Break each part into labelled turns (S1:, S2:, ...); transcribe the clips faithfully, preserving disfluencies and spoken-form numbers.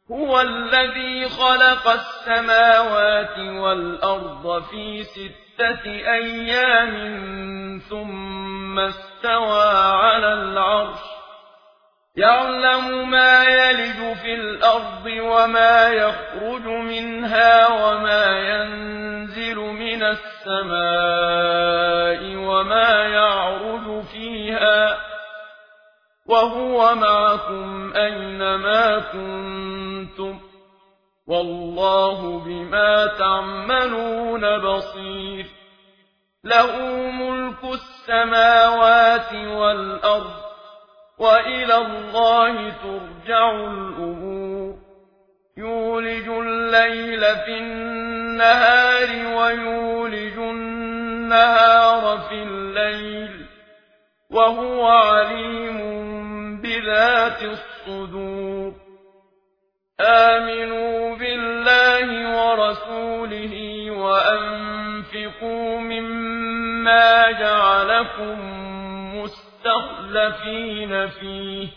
S1: هو الذي خلق السماوات والأرض في ستة أيام ثم استوى على العرش يعلم ما يلج في الأرض وما يخرج منها وما ينزل من السماء وما يعرج فيها وهو معكم أينما كنتم والله بما تعملون بصير له ملك السماوات والأرض وإلى الله ترجع الأمور يولج الليل في النهار ويولج النهار في الليل وهو عليم بذات الصدور آمنوا بالله ورسوله وأنفقوا مما جعلكم مستخلفين فيه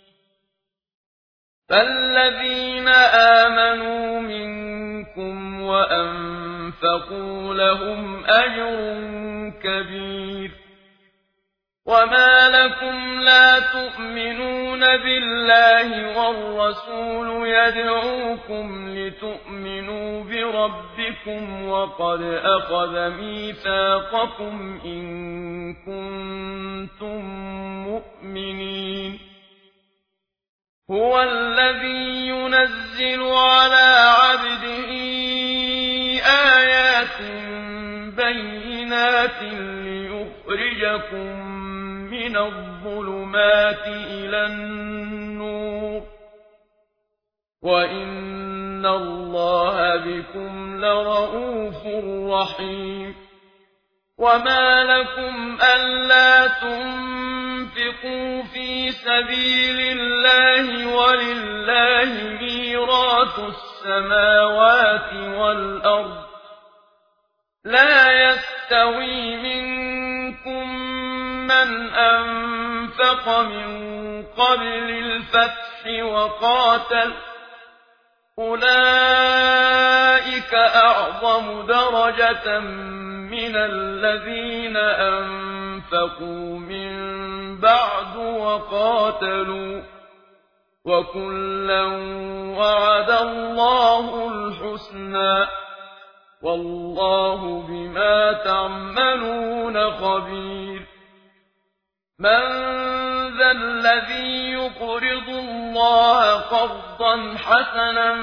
S1: فالذين آمنوا منكم وأنفقوا لهم أجر كبير وما لكم لا تؤمنون بالله والرسول يدعوكم لتؤمنوا بربكم وقد أخذ ميثاقكم إن كنتم مؤمنين هو الذي ينزل على عبده آيات بينات ليخرجكم من الظلمات إلى النور وإن الله بكم لرءوف رحيم وما لكم ألا تنفقوا في سبيل الله ولله ميراث السماوات والأرض لا يستوي منكم من أنفق من قبل الفتح وقاتل أولئك أعظم درجة من الذين أنفقوا من بعد وقاتلوا وكلا وعد الله الحسنى والله بما تعملون خبير من ذا الذي يقرض الله قرضا حسنا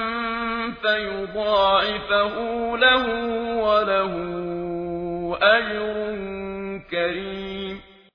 S1: فيضاعفه له وله أجر كريم